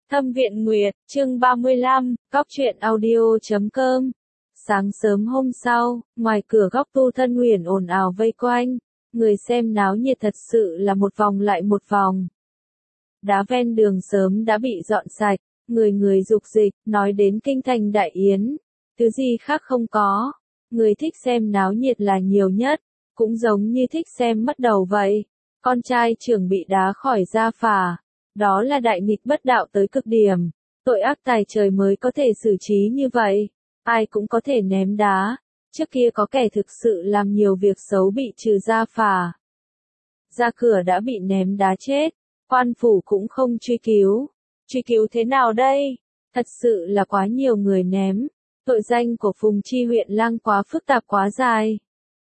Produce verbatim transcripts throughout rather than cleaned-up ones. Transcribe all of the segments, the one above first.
Thâm Viện Nguyệt, chương ba mươi lăm, góc truyện audio chấm com. Sáng sớm hôm sau, ngoài cửa góc Tu Thân Huyền ồn ào vây quanh, người xem náo nhiệt thật sự là một vòng lại một vòng. Đá ven đường sớm đã bị dọn sạch, người người dục dịch, nói đến kinh thành đại yến, thứ gì khác không có. Người thích xem náo nhiệt là nhiều nhất, cũng giống như thích xem mất đầu vậy. Con trai trưởng bị đá khỏi gia phả. Đó là đại nghịch bất đạo tới cực điểm, tội ác tài trời mới có thể xử trí như vậy, ai cũng có thể ném đá, trước kia có kẻ thực sự làm nhiều việc xấu bị trừ gia phả. Ra cửa đã bị ném đá chết, quan phủ cũng không truy cứu, truy cứu thế nào đây, thật sự là quá nhiều người ném, tội danh của Phùng Chi huyện lang quá phức tạp quá dài.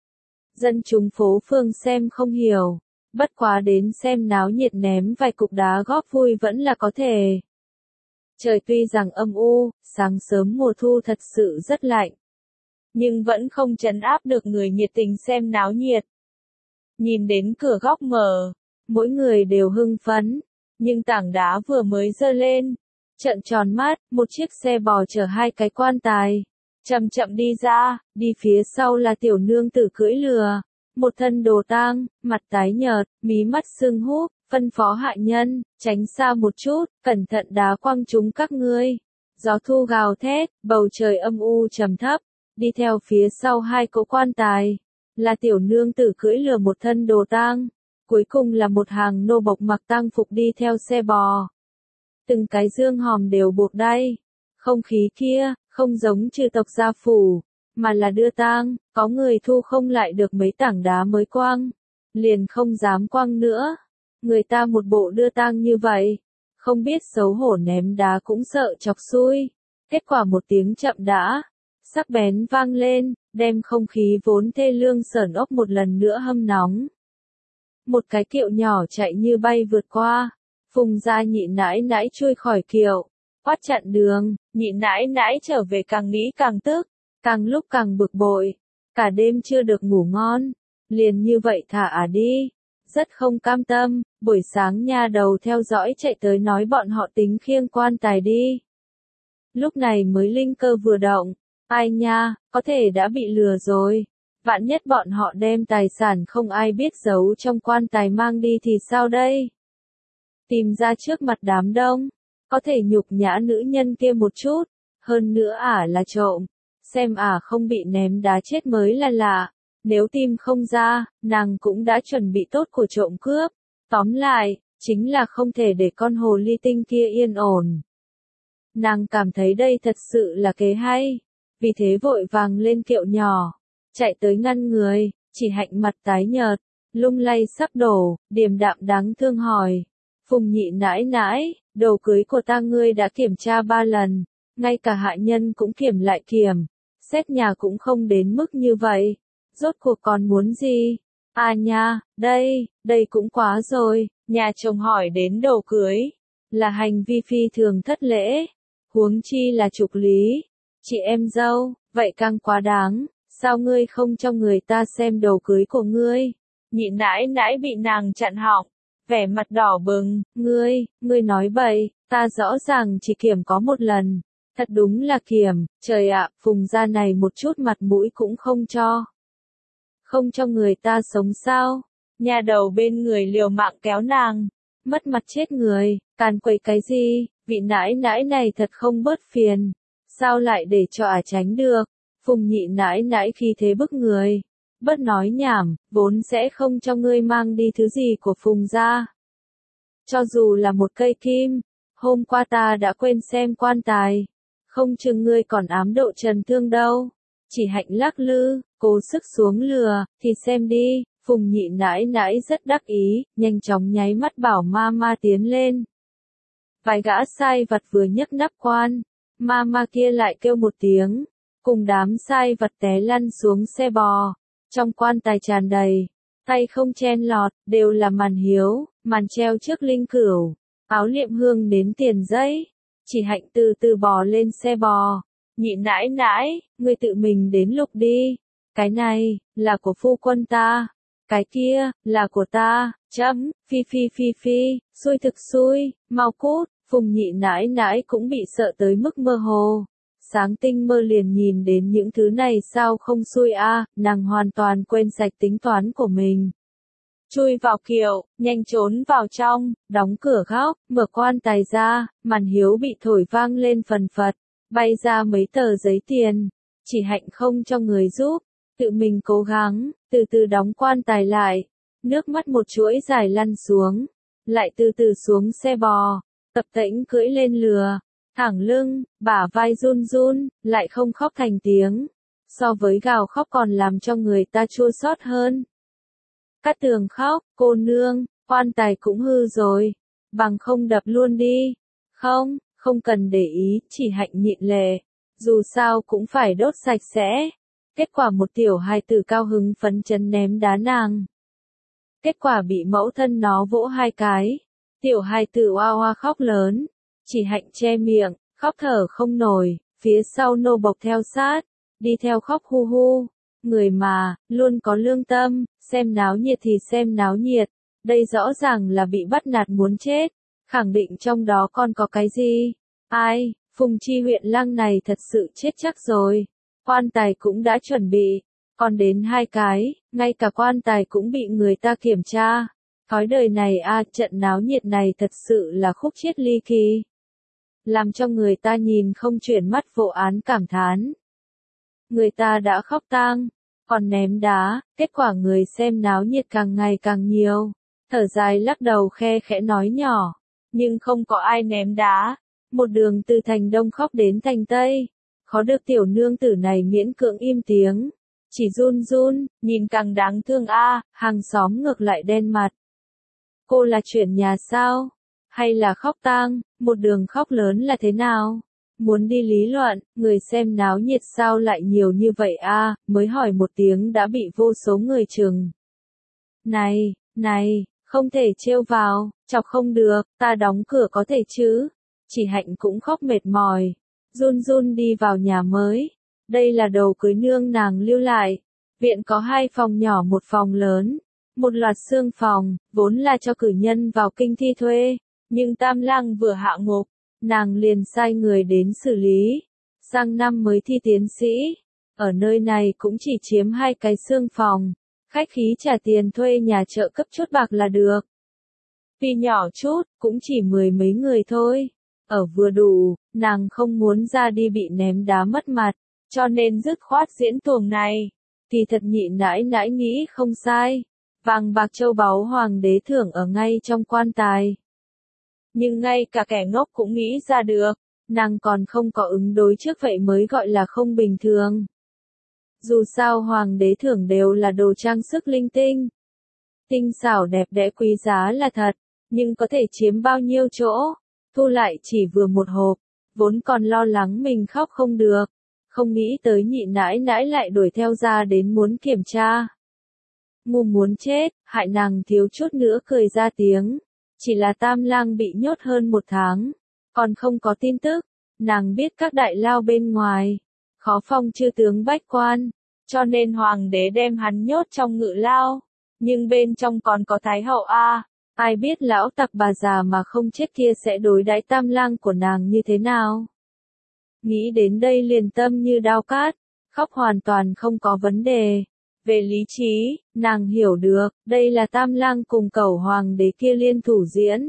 Dân chúng phố phường xem không hiểu. Bất quá đến xem náo nhiệt ném vài cục đá góp vui vẫn là có thể. Trời tuy rằng âm u, sáng sớm mùa thu thật sự rất lạnh. Nhưng vẫn không trấn áp được người nhiệt tình xem náo nhiệt. Nhìn đến cửa góc mở, mỗi người đều hưng phấn, nhưng tảng đá vừa mới giơ lên. Trợn tròn mắt, một chiếc xe bò chở hai cái quan tài. Chậm chậm đi ra, đi phía sau là tiểu nương tử cưỡi lừa. Một thân đồ tang, mặt tái nhợt, mí mắt sưng húp, phân phó hạ nhân, tránh xa một chút, cẩn thận đá quăng chúng các ngươi. Gió thu gào thét, bầu trời âm u trầm thấp, đi theo phía sau hai cỗ quan tài, là tiểu nương tử cưỡi lừa một thân đồ tang, cuối cùng là một hàng nô bộc mặc tang phục đi theo xe bò. Từng cái dương hòm đều buộc đay, không khí kia, không giống trừ tộc gia phủ. Mà là đưa tang, có người thu không lại được mấy tảng đá mới quăng, liền không dám quăng nữa. Người ta một bộ đưa tang như vậy, không biết xấu hổ ném đá cũng sợ chọc xui. Kết quả một tiếng chậm đã, sắc bén vang lên, đem không khí vốn thê lương sởn ốc một lần nữa hâm nóng. Một cái kiệu nhỏ chạy như bay vượt qua, Phùng gia nhị nãi nãi chui khỏi kiệu, quát chặn đường, nhị nãi nãi trở về càng nghĩ càng tức. Càng lúc càng bực bội, cả đêm chưa được ngủ ngon, liền như vậy thả à đi, rất không cam tâm, buổi sáng nha đầu theo dõi chạy tới nói bọn họ tính khiêng quan tài đi. Lúc này mới linh cơ vừa động, ai nha, có thể đã bị lừa rồi, vạn nhất bọn họ đem tài sản không ai biết giấu trong quan tài mang đi thì sao đây? Tìm ra trước mặt đám đông, có thể nhục nhã nữ nhân kia một chút, hơn nữa ả là trộm. Xem ả à không bị ném đá chết mới là lạ, nếu tìm không ra, nàng cũng đã chuẩn bị tốt của trộm cướp. Tóm lại, chính là không thể để con hồ ly tinh kia yên ổn. Nàng cảm thấy đây thật sự là kế hay, vì thế vội vàng lên kiệu nhỏ, chạy tới ngăn người, chỉ hạnh mặt tái nhợt, lung lay sắp đổ, điềm đạm đáng thương hỏi. Phùng nhị nãi nãi, đồ cưới của ta ngươi đã kiểm tra ba lần, ngay cả hạ nhân cũng kiểm lại kiểm. Xét nhà cũng không đến mức như vậy, rốt cuộc còn muốn gì? À nha, đây, đây cũng quá rồi, nhà chồng hỏi đến đồ cưới, là hành vi phi thường thất lễ, huống chi là trục lý, chị em dâu, vậy càng quá đáng, sao ngươi không cho người ta xem đồ cưới của ngươi? Nhị nãi nãi bị nàng chặn họng, vẻ mặt đỏ bừng, ngươi, ngươi nói bậy, ta rõ ràng chỉ kiểm có một lần. Thật đúng là kiểm, trời ạ, Phùng gia này một chút mặt mũi cũng không cho. Không cho người ta sống sao? Nhà đầu bên người liều mạng kéo nàng, mất mặt chết người, càn quậy cái gì, vị nãi nãi này thật không bớt phiền. Sao lại để cho ả tránh được? Phùng nhị nãi nãi khi thế bức người. Bớt nói nhảm, vốn sẽ không cho ngươi mang đi thứ gì của Phùng gia. Cho dù là một cây kim, hôm qua ta đã quên xem quan tài. Không chừng ngươi còn ám độ trần thương đâu. Chỉ hạnh lắc lư, cố sức xuống lừa, thì xem đi, Phùng nhị nãi nãi rất đắc ý, nhanh chóng nháy mắt bảo ma ma tiến lên. Vài gã sai vặt vừa nhấc nắp quan, ma ma kia lại kêu một tiếng, cùng đám sai vặt té lăn xuống xe bò, trong quan tài tràn đầy, tay không chen lọt, đều là màn hiếu, màn treo trước linh cửu, áo liệm hương đến tiền giấy. Chỉ hạnh từ từ bò lên xe bò, nhị nãi nãi, ngươi tự mình đến lục đi, cái này, là của phu quân ta, cái kia, là của ta, chấm, phi phi phi phi, xui thực xui, mau cút, Phùng nhị nãi nãi cũng bị sợ tới mức mơ hồ. Sáng tinh mơ liền nhìn đến những thứ này sao không xui a, nàng hoàn toàn quên sạch tính toán của mình. Chui vào kiệu, nhanh trốn vào trong, đóng cửa góc, mở quan tài ra, màn hiếu bị thổi vang lên phần phật, bay ra mấy tờ giấy tiền. Chỉ Hạnh không cho người giúp, tự mình cố gắng, từ từ đóng quan tài lại. Nước mắt một chuỗi dài lăn xuống, lại từ từ xuống xe bò, tập tễnh cưỡi lên lừa, thẳng lưng, bả vai run run, lại không khóc thành tiếng. So với gào khóc còn làm cho người ta chua xót hơn. Cát Tường khóc, cô nương, quan tài cũng hư rồi, bằng không đập luôn đi. Không, không cần để ý, Chỉ Hạnh nhịn lệ, dù sao cũng phải đốt sạch sẽ. Kết quả một tiểu hài tử cao hứng phấn chấn ném đá nàng. Kết quả bị mẫu thân nó vỗ hai cái. Tiểu hài tử oa oa khóc lớn. Chỉ Hạnh che miệng, khóc thở không nổi, phía sau nô bộc theo sát, đi theo khóc hu hu. Người mà, luôn có lương tâm, xem náo nhiệt thì xem náo nhiệt. Đây rõ ràng là bị bắt nạt muốn chết. Khẳng định trong đó còn có cái gì? Ai, Phùng Chi huyện lăng này thật sự chết chắc rồi. Quan tài cũng đã chuẩn bị, còn đến hai cái, ngay cả quan tài cũng bị người ta kiểm tra. Thói đời này a, trận náo nhiệt này thật sự là khúc chiết ly kỳ. Làm cho người ta nhìn không chuyển mắt vô án cảm thán. Người ta đã khóc tang, còn ném đá, kết quả người xem náo nhiệt càng ngày càng nhiều. Thở dài lắc đầu khe khẽ nói nhỏ, nhưng không có ai ném đá. Một đường từ thành Đông khóc đến thành Tây. Khó được tiểu nương tử này miễn cưỡng im tiếng. Chỉ run run, nhìn càng đáng thương a, hàng xóm ngược lại đen mặt. Cô là chuyển nhà sao? Hay là khóc tang, một đường khóc lớn là thế nào? Muốn đi lý luận, người xem náo nhiệt sao lại nhiều như vậy a, mới hỏi một tiếng đã bị vô số người chừng. Này, này, không thể trêu vào, chọc không được, ta đóng cửa có thể chứ? Chỉ Hạnh cũng khóc mệt mỏi, run run đi vào nhà mới. Đây là đầu cưới nương nàng lưu lại. Viện có hai phòng nhỏ một phòng lớn, một loạt xương phòng, vốn là cho cử nhân vào kinh thi thuê. Nhưng Tam Lang vừa hạ ngục, nàng liền sai người đến xử lý. Sang năm mới thi tiến sĩ, ở nơi này cũng chỉ chiếm hai cái xương phòng. Khách khí trả tiền thuê nhà trợ cấp chút bạc là được. Vì nhỏ chút, cũng chỉ mười mấy người thôi. Ở vừa đủ, nàng không muốn ra đi bị ném đá mất mặt, cho nên dứt khoát diễn tuồng này. Kỳ thật nhị nãi nãi nghĩ không sai, vàng bạc châu báu hoàng đế thưởng ở ngay trong quan tài. Nhưng ngay cả kẻ ngốc cũng nghĩ ra được, nàng còn không có ứng đối trước vậy mới gọi là không bình thường. Dù sao hoàng đế thưởng đều là đồ trang sức linh tinh. Tinh xảo đẹp đẽ quý giá là thật, nhưng có thể chiếm bao nhiêu chỗ, thu lại chỉ vừa một hộp, vốn còn lo lắng mình khóc không được. Không nghĩ tới nhị nãi nãi lại đuổi theo ra đến muốn kiểm tra. Ngu muốn chết, hại nàng thiếu chút nữa cười ra tiếng. Chỉ là Tam Lang bị nhốt hơn một tháng, còn không có tin tức. Nàng biết các đại lao bên ngoài, khó phong chư tướng bách quan, cho nên hoàng đế đem hắn nhốt trong ngự lao. Nhưng bên trong còn có Thái hậu a, ai biết lão tặc bà già mà không chết kia sẽ đối đãi Tam Lang của nàng như thế nào. Nghĩ đến đây liền tâm như đao cát, khóc hoàn toàn không có vấn đề. Về lý trí, nàng hiểu được, đây là Tam Lang cùng Cẩu hoàng đế kia liên thủ diễn.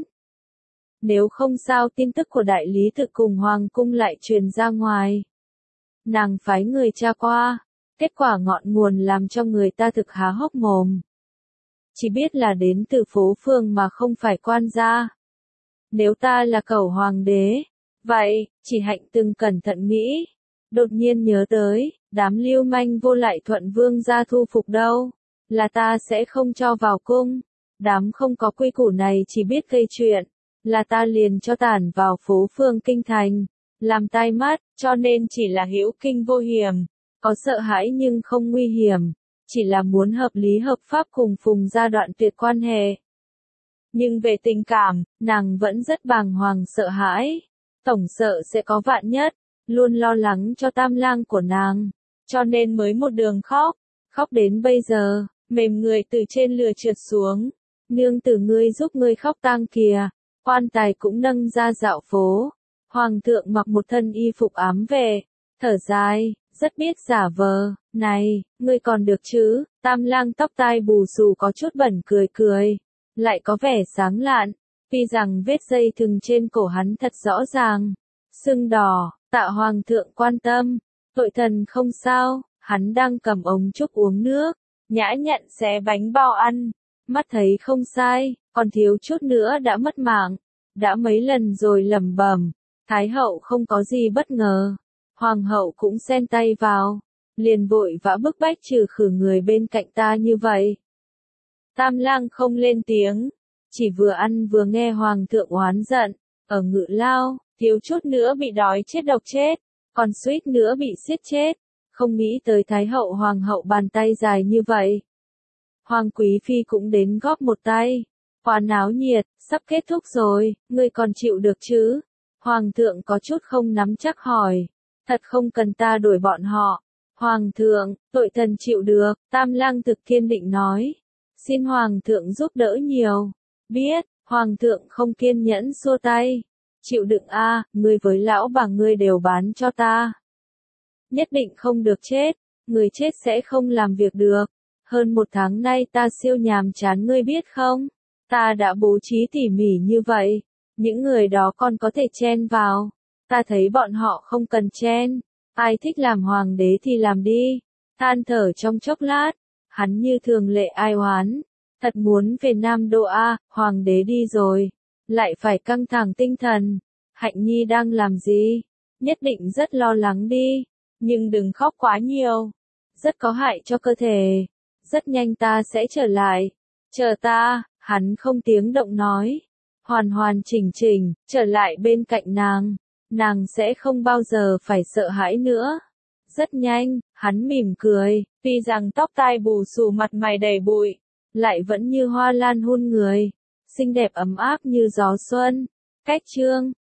Nếu không sao tin tức của đại lý tự cùng hoàng cung lại truyền ra ngoài. Nàng phái người tra qua, kết quả ngọn nguồn làm cho người ta thực há hốc mồm. Chỉ biết là đến từ phố phường mà không phải quan gia. Nếu ta là Cẩu hoàng đế, vậy, Chỉ Hạnh từng cẩn thận nghĩ, đột nhiên nhớ tới, đám lưu manh vô lại thuận vương gia thu phục đâu, là ta sẽ không cho vào cung. Đám không có quy củ này chỉ biết gây chuyện, là ta liền cho tản vào phố phường kinh thành, làm tai mắt, cho nên chỉ là hữu kinh vô hiểm, có sợ hãi nhưng không nguy hiểm, chỉ là muốn hợp lý hợp pháp cùng Phùng gia đoạn tuyệt quan hệ. Nhưng về tình cảm, nàng vẫn rất bàng hoàng sợ hãi. Tổng sợ sẽ có vạn nhất, luôn lo lắng cho Tam Lang của nàng, cho nên mới một đường khóc, khóc đến bây giờ, mềm người từ trên lừa trượt xuống. Nương tử ngươi giúp ngươi khóc tang kìa, Quan tài cũng nâng ra dạo phố. Hoàng thượng mặc một thân y phục ám vệ, thở dài, rất biết giả vờ. Này, ngươi còn được chứ? Tam lang tóc tai bù xù có chút bẩn cười cười, lại có vẻ sáng lạn. Tuy rằng vết dây thừng trên cổ hắn thật rõ ràng, sưng đỏ, tạ hoàng thượng quan tâm. Tội thần không sao, hắn đang cầm ống trúc uống nước, nhã nhặn xé bánh bao ăn. Mắt thấy không sai, còn thiếu chút nữa đã mất mạng. Đã mấy lần rồi lẩm bẩm, Thái hậu không có gì bất ngờ. Hoàng hậu cũng xen tay vào, liền vội vã bức bách trừ khử người bên cạnh ta như vậy. Tam lang không lên tiếng, chỉ vừa ăn vừa nghe hoàng thượng oán giận, ở Ngự Lao, thiếu chút nữa bị đói chết độc chết, còn suýt nữa bị giết chết, không nghĩ tới Thái hậu hoàng hậu bàn tay dài như vậy. Hoàng quý phi cũng đến góp một tay, quá náo nhiệt, sắp kết thúc rồi, ngươi còn chịu được chứ? Hoàng thượng có chút không nắm chắc hỏi, thật không cần ta đuổi bọn họ. Hoàng thượng, tội thần chịu được, Tam lang thực kiên định nói. Xin Hoàng thượng giúp đỡ nhiều. Biết, Hoàng thượng không kiên nhẫn xua tay. Chịu đựng a, ngươi với lão bà ngươi đều bán cho ta. Nhất định không được chết, người chết sẽ không làm việc được. Hơn một tháng nay ta siêu nhàm chán ngươi biết không? Ta đã bố trí tỉ mỉ như vậy. Những người đó còn có thể chen vào. Ta thấy bọn họ không cần chen. Ai thích làm hoàng đế thì làm đi. Than thở trong chốc lát. Hắn như thường lệ ai oán. Thật muốn về Nam Đô A, hoàng đế đi rồi. Lại phải căng thẳng tinh thần. Hạnh Nhi đang làm gì? Nhất định rất lo lắng đi. Nhưng đừng khóc quá nhiều. Rất có hại cho cơ thể. Rất nhanh ta sẽ trở lại. Chờ ta, hắn không tiếng động nói. Hoàn hoàn chỉnh chỉnh, trở lại bên cạnh nàng. Nàng sẽ không bao giờ phải sợ hãi nữa. Rất nhanh, hắn mỉm cười, tuy rằng tóc tai bù xù mặt mày đầy bụi, lại vẫn như hoa lan hun người, xinh đẹp ấm áp như gió xuân. Cách chương